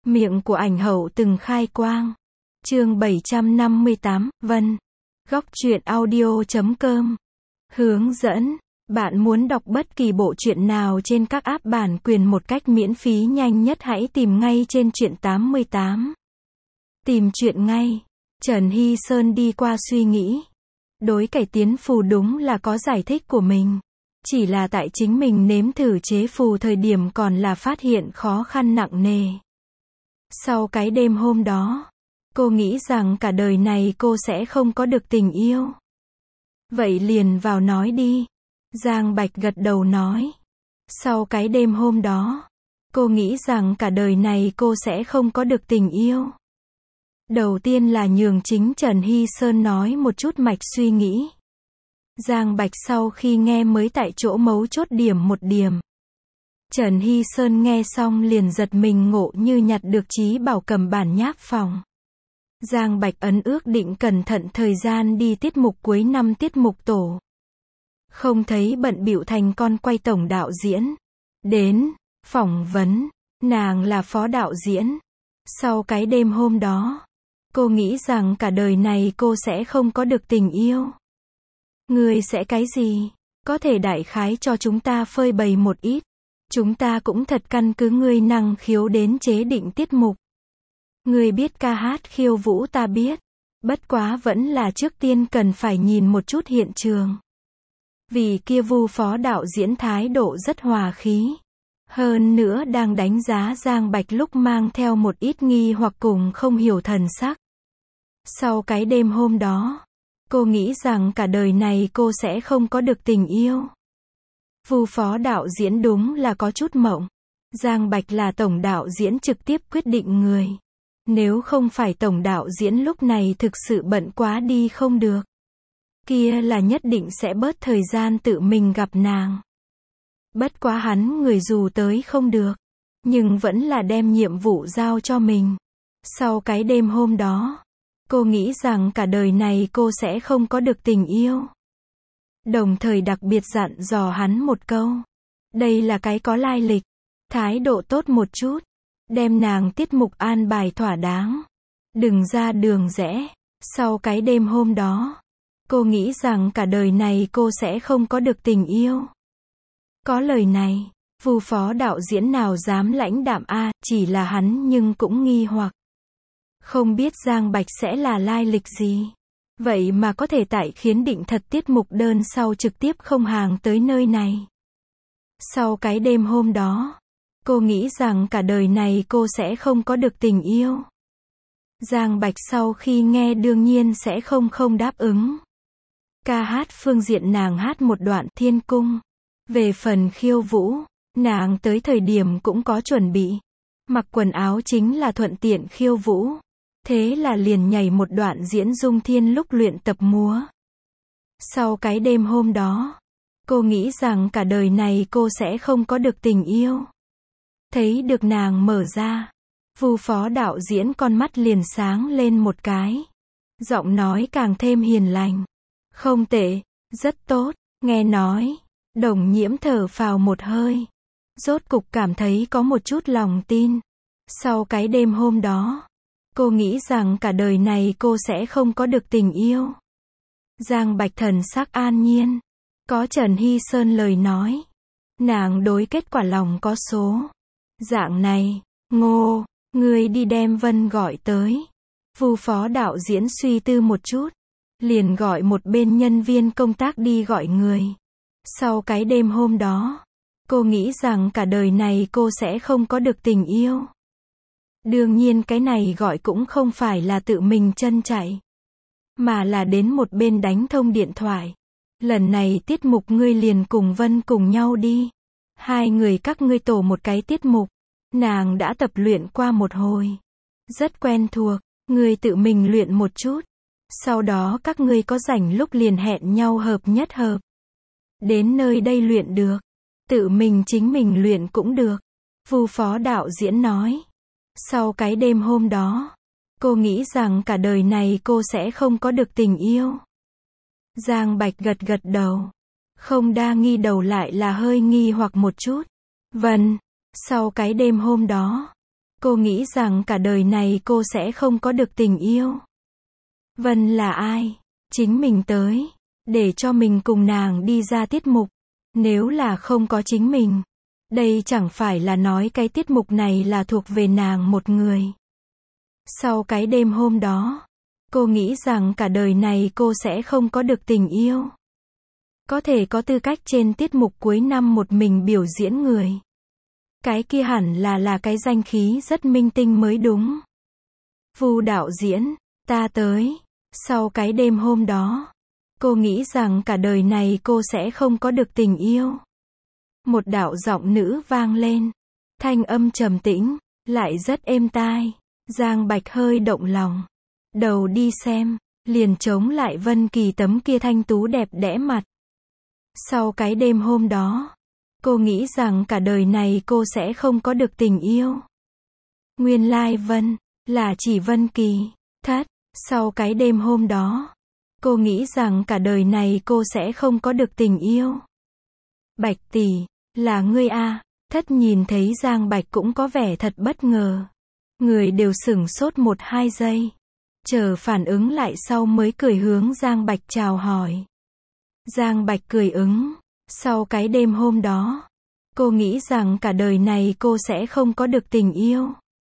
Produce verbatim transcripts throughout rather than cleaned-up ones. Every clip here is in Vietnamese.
Miệng của ảnh hậu từng khai quang. Chương bảy trăm năm mươi tám, Vân. Góc truyện audio chấm com. Hướng dẫn. Bạn muốn đọc bất kỳ bộ truyện nào trên các app bản quyền một cách miễn phí nhanh nhất, hãy tìm ngay trên truyện tám mươi tám. Tìm truyện ngay. Trần Hy Sơn đi qua suy nghĩ. Đối cải tiến phù đúng là có giải thích của mình. Chỉ là tại chính mình nếm thử chế phù thời điểm còn là phát hiện khó khăn nặng nề. Sau cái đêm hôm đó, cô nghĩ rằng cả đời này cô sẽ không có được tình yêu. Vậy liền vào nói đi. Giang Bạch gật đầu nói. Sau cái đêm hôm đó, cô nghĩ rằng cả đời này cô sẽ không có được tình yêu. Đầu tiên là nhường chính Trần Hy Sơn nói một chút mạch suy nghĩ. Giang Bạch sau khi nghe mới tại chỗ mấu chốt điểm một điểm. Trần Hy Sơn nghe xong liền giật mình ngộ như nhặt được trí bảo cầm bản nháp phòng. Giang Bạch ấn ước định cẩn thận thời gian đi tiết mục cuối năm tiết mục tổ. Không thấy bận bịu thành con quay tổng đạo diễn. Đến, phỏng vấn, nàng là phó đạo diễn. Sau cái đêm hôm đó, cô nghĩ rằng cả đời này cô sẽ không có được tình yêu. Ngươi sẽ cái gì? Có thể đại khái cho chúng ta phơi bày một ít. Chúng ta cũng thật căn cứ ngươi năng khiếu đến chế định tiết mục. Ngươi biết ca hát khiêu vũ ta biết. Bất quá vẫn là trước tiên cần phải nhìn một chút hiện trường. Vì kia Vu phó đạo diễn thái độ rất hòa khí. Hơn nữa đang đánh giá Giang Bạch lúc mang theo một ít nghi hoặc cùng không hiểu thần sắc. Sau cái đêm hôm đó, cô nghĩ rằng cả đời này cô sẽ không có được tình yêu. Vu phó đạo diễn đúng là có chút mộng. Giang Bạch là tổng đạo diễn trực tiếp quyết định người. Nếu không phải tổng đạo diễn lúc này thực sự bận quá đi không được. Kia là nhất định sẽ bớt thời gian tự mình gặp nàng. Bất quá hắn người dù tới không được. Nhưng vẫn là đem nhiệm vụ giao cho mình. Sau cái đêm hôm đó, cô nghĩ rằng cả đời này cô sẽ không có được tình yêu. Đồng thời đặc biệt dặn dò hắn một câu. Đây là cái có lai lịch. Thái độ tốt một chút. Đem nàng tiết mục an bài thỏa đáng. Đừng ra đường rẽ. Sau cái đêm hôm đó, cô nghĩ rằng cả đời này cô sẽ không có được tình yêu. Có lời này, Vu phó đạo diễn nào dám lãnh đạm a, chỉ là hắn nhưng cũng nghi hoặc. Không biết Giang Bạch sẽ là lai lịch gì. Vậy mà có thể tại khiến định thật tiết mục đơn sau trực tiếp không hàng tới nơi này. Sau cái đêm hôm đó, cô nghĩ rằng cả đời này cô sẽ không có được tình yêu. Giang Bạch sau khi nghe đương nhiên sẽ không không đáp ứng. Ca hát phương diện nàng hát một đoạn Thiên Cung. Về phần khiêu vũ, nàng tới thời điểm cũng có chuẩn bị. Mặc quần áo chính là thuận tiện khiêu vũ. Thế là liền nhảy một đoạn diễn Dung Thiên lúc luyện tập múa. Sau cái đêm hôm đó, cô nghĩ rằng cả đời này cô sẽ không có được tình yêu. Thấy được nàng mở ra, Vu phó đạo diễn con mắt liền sáng lên một cái. Giọng nói càng thêm hiền lành. Không tệ, rất tốt, nghe nói. Đồng Nhiễm thở phào một hơi. Rốt cục cảm thấy có một chút lòng tin. Sau cái đêm hôm đó, cô nghĩ rằng cả đời này cô sẽ không có được tình yêu. Giang Bạch thần sắc an nhiên. Có Trần Hy Sơn lời nói. Nàng đối kết quả lòng có số. Dạng này, Ngô, ngươi đi đem Vân gọi tới. Vu phó đạo diễn suy tư một chút. Liền gọi một bên nhân viên công tác đi gọi người. Sau cái đêm hôm đó, cô nghĩ rằng cả đời này cô sẽ không có được tình yêu. Đương nhiên cái này gọi cũng không phải là tự mình chân chạy. Mà là đến một bên đánh thông điện thoại. Lần này tiết mục ngươi liền cùng Vân cùng nhau đi. Hai người các ngươi tổ một cái tiết mục. Nàng đã tập luyện qua một hồi. Rất quen thuộc, ngươi tự mình luyện một chút. Sau đó các ngươi có rảnh lúc liền hẹn nhau hợp nhất hợp. Đến nơi đây luyện được. Tự mình chính mình luyện cũng được. Vu phó đạo diễn nói. Sau cái đêm hôm đó, cô nghĩ rằng cả đời này cô sẽ không có được tình yêu. Giang Bạch gật gật đầu. Không đa nghi đầu lại là hơi nghi hoặc một chút. Vân, sau cái đêm hôm đó, Cô nghĩ rằng cả đời này cô sẽ không có được tình yêu. Vân là ai? Chính mình tới, để cho mình cùng nàng đi ra tiết mục. Nếu là không có chính mình, đây chẳng phải là nói cái tiết mục này là thuộc về nàng một người. Sau cái đêm hôm đó, cô nghĩ rằng cả đời này cô sẽ không có được tình yêu. Có thể có tư cách trên tiết mục cuối năm một mình biểu diễn người. Cái kia hẳn là là cái danh khí rất minh tinh mới đúng. Vu đạo diễn, ta tới. Sau cái đêm hôm đó, cô nghĩ rằng cả đời này cô sẽ không có được tình yêu. Một đạo giọng nữ vang lên. Thanh âm trầm tĩnh, lại rất êm tai. Giang Bạch hơi động lòng. Đầu đi xem, liền chống lại Vân Kỳ tấm kia thanh tú đẹp đẽ mặt. Sau cái đêm hôm đó, cô nghĩ rằng cả đời này cô sẽ không có được tình yêu. Nguyên lai Vân, là chỉ Vân Kỳ. Thất, sau cái đêm hôm đó, cô nghĩ rằng cả đời này cô sẽ không có được tình yêu. Bạch tỷ, là ngươi a? Thất nhìn thấy Giang Bạch cũng có vẻ thật bất ngờ. Người đều sửng sốt một hai giây. Chờ phản ứng lại sau mới cười hướng Giang Bạch chào hỏi. Giang Bạch cười ứng. Sau cái đêm hôm đó, cô nghĩ rằng cả đời này cô sẽ không có được tình yêu.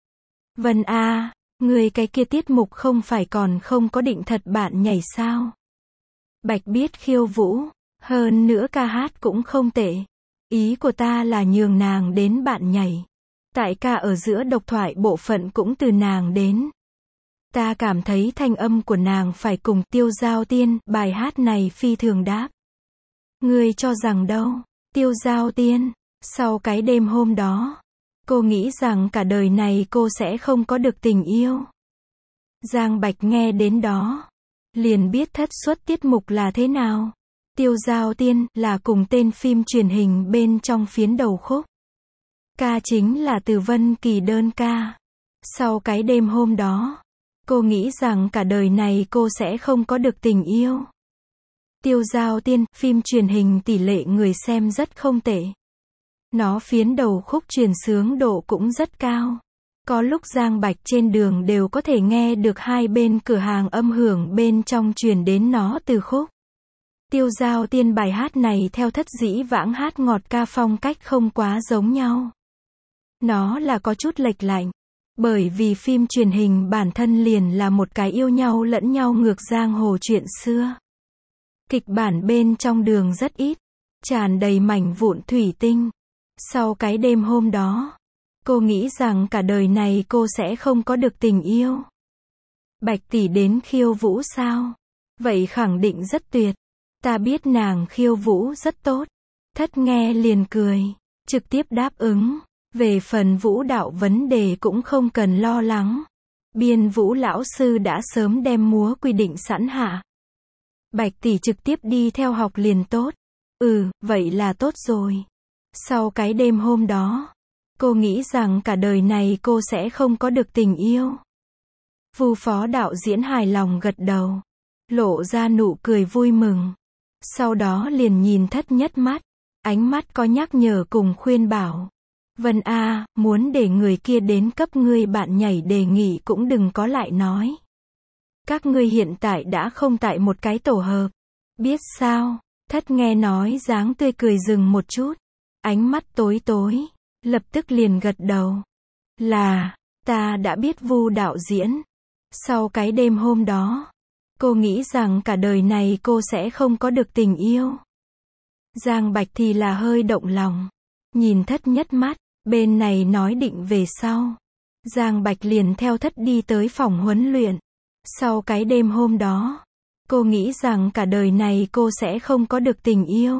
Vân a, người cái kia tiết mục không phải còn không có định thật bạn nhảy sao? Bạch biết khiêu vũ, hơn nữa ca hát cũng không tệ. Ý của ta là nhường nàng đến bạn nhảy. Tại ca ở giữa độc thoại bộ phận cũng từ nàng đến. Ta cảm thấy thanh âm của nàng phải cùng Tiêu Giao Tiên, bài hát này phi thường đáp. Ngươi cho rằng đâu? Tiêu Giao Tiên, sau cái đêm hôm đó, cô nghĩ rằng cả đời này cô sẽ không có được tình yêu. Giang Bạch nghe đến đó, liền biết thất xuất tiết mục là thế nào. Tiêu Giao Tiên là cùng tên phim truyền hình bên trong phiến đầu khúc. Ca chính là từ Vân Kỳ đơn ca. Sau cái đêm hôm đó, cô nghĩ rằng cả đời này cô sẽ không có được tình yêu. Tiêu Giao Tiên, phim truyền hình tỷ lệ người xem rất không tệ. Nó phiến đầu khúc truyền xướng độ cũng rất cao. Có lúc Giang Bạch trên đường đều có thể nghe được hai bên cửa hàng âm hưởng bên trong truyền đến nó từ khúc. Tiêu Giao Tiên bài hát này theo thất dĩ vãng hát ngọt ca phong cách không quá giống nhau. Nó là có chút lệch lạnh. Bởi vì phim truyền hình bản thân liền là một cái yêu nhau lẫn nhau ngược giang hồ chuyện xưa. Kịch bản bên trong đường rất ít, tràn đầy mảnh vụn thủy tinh. Sau cái đêm hôm đó, cô nghĩ rằng cả đời này cô sẽ không có được tình yêu. Bạch tỷ đến khiêu vũ sao? Vậy khẳng định rất tuyệt. Ta biết nàng khiêu vũ rất tốt. Thất nghe liền cười, trực tiếp đáp ứng. Về phần vũ đạo vấn đề cũng không cần lo lắng. Biên vũ lão sư đã sớm đem múa quy định sẵn hạ. Bạch tỷ trực tiếp đi theo học liền tốt. Ừ, vậy là tốt rồi. Sau cái đêm hôm đó, cô nghĩ rằng cả đời này cô sẽ không có được tình yêu. Vu phó đạo diễn hài lòng gật đầu, lộ ra nụ cười vui mừng. Sau đó liền nhìn thất nhất mắt, ánh mắt có nhắc nhở cùng khuyên bảo. Vân a, muốn để người kia đến cấp ngươi bạn nhảy đề nghị cũng đừng có lại nói. Các ngươi hiện tại đã không tại một cái tổ hợp. Biết sao? Thất nghe nói dáng tươi cười dừng một chút. Ánh mắt tối tối. Lập tức liền gật đầu. Là, ta đã biết Vu đạo diễn. Sau cái đêm hôm đó, cô nghĩ rằng cả đời này cô sẽ không có được tình yêu. Giang Bạch thì là hơi động lòng. Nhìn thất nhất mắt, bên này nói định về sau. Giang Bạch liền theo thất đi tới phòng huấn luyện. Sau cái đêm hôm đó, cô nghĩ rằng cả đời này cô sẽ không có được tình yêu.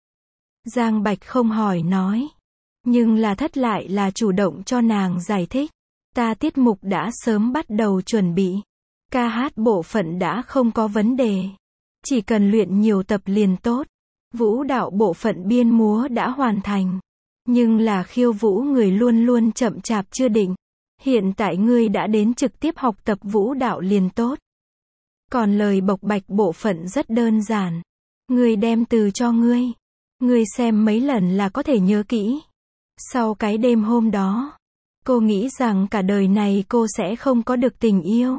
Giang Bạch không hỏi nói. Nhưng là thất lại là chủ động cho nàng giải thích. Ta tiết mục đã sớm bắt đầu chuẩn bị. Ca hát bộ phận đã không có vấn đề. Chỉ cần luyện nhiều tập liền tốt. Vũ đạo bộ phận biên múa đã hoàn thành. Nhưng là khiêu vũ người luôn luôn chậm chạp chưa định. Hiện tại ngươi đã đến trực tiếp học tập vũ đạo liền tốt. Còn lời bộc bạch bộ phận rất đơn giản. Ngươi đem từ cho ngươi. Ngươi xem mấy lần là có thể nhớ kỹ. Sau cái đêm hôm đó, Cô nghĩ rằng cả đời này cô sẽ không có được tình yêu.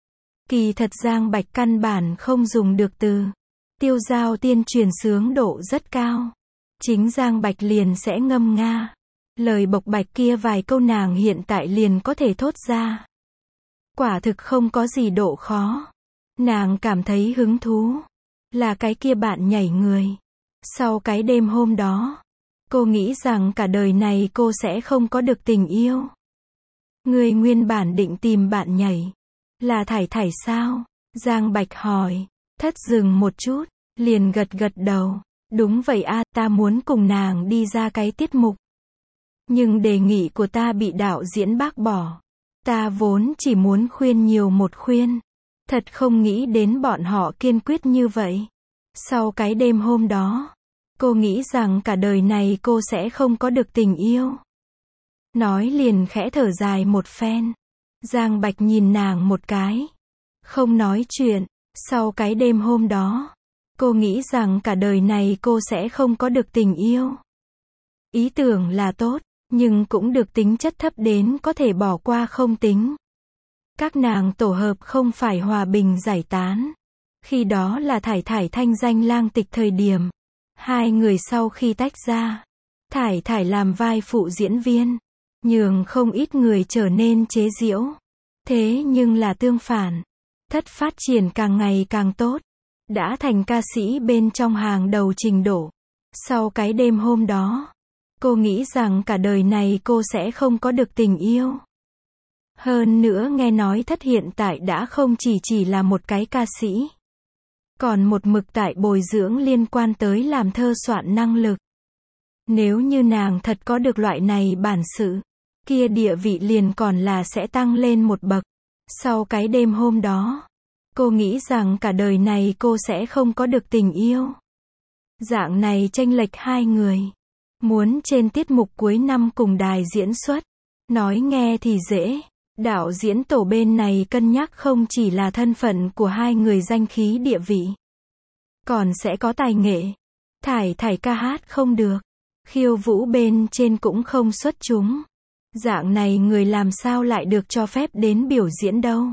Kỳ thật Giang Bạch căn bản không dùng được từ tiêu dao tiên truyền sướng độ rất cao. Chính Giang Bạch liền sẽ ngâm nga. Lời bộc bạch kia vài câu nàng hiện tại liền có thể thốt ra. Quả thực không có gì độ khó. Nàng cảm thấy hứng thú. Là cái kia bạn nhảy người. Sau cái đêm hôm đó, cô nghĩ rằng cả đời này cô sẽ không có được tình yêu. Người nguyên bản định tìm bạn nhảy. Là Thải Thải sao? Giang Bạch hỏi. Thất dừng một chút, liền gật gật đầu. Đúng vậy a, ta muốn cùng nàng đi ra cái tiết mục. Nhưng đề nghị của ta bị đạo diễn bác bỏ. Ta vốn chỉ muốn khuyên nhiều một khuyên. Thật không nghĩ đến bọn họ kiên quyết như vậy. Sau cái đêm hôm đó, cô nghĩ rằng cả đời này cô sẽ không có được tình yêu. Nói liền khẽ thở dài một phen. Giang Bạch nhìn nàng một cái. Không nói chuyện. Sau cái đêm hôm đó, cô nghĩ rằng cả đời này cô sẽ không có được tình yêu. Ý tưởng là tốt, nhưng cũng được tính chất thấp đến có thể bỏ qua không tính. Các nàng tổ hợp không phải hòa bình giải tán. Khi đó là Thải Thải thanh danh lang tịch thời điểm. Hai người sau khi tách ra, Thải Thải làm vai phụ diễn viên, nhường không ít người trở nên chế giễu. Thế nhưng là tương phản. Thất phát triển càng ngày càng tốt. Đã thành ca sĩ bên trong hàng đầu trình độ. Sau cái đêm hôm đó, cô nghĩ rằng cả đời này cô sẽ không có được tình yêu. Hơn nữa nghe nói Thất hiện tại đã không chỉ chỉ là một cái ca sĩ. Còn một mực tại bồi dưỡng liên quan tới làm thơ soạn năng lực. Nếu như nàng thật có được loại này bản sự, kia địa vị liền còn là sẽ tăng lên một bậc. Sau cái đêm hôm đó, cô nghĩ rằng cả đời này cô sẽ không có được tình yêu. Dạng này chênh lệch hai người. Muốn trên tiết mục cuối năm cùng đài diễn xuất. Nói nghe thì dễ. Đạo diễn tổ bên này cân nhắc không chỉ là thân phận của hai người danh khí địa vị. Còn sẽ có tài nghệ. Thải Thải ca hát không được. Khiêu vũ bên trên cũng không xuất chúng. Dạng này người làm sao lại được cho phép đến biểu diễn đâu.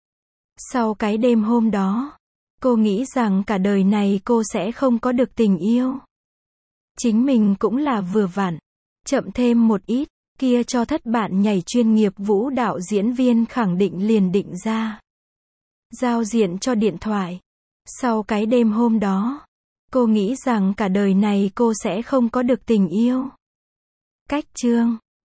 Sau cái đêm hôm đó, cô nghĩ rằng cả đời này cô sẽ không có được tình yêu. Chính mình cũng là vừa vặn. Chậm thêm một ít, kia cho Thất bạn nhảy chuyên nghiệp vũ đạo diễn viên khẳng định liền định ra. Giao diện cho điện thoại. Sau cái đêm hôm đó, cô nghĩ rằng cả đời này cô sẽ không có được tình yêu. Cách chương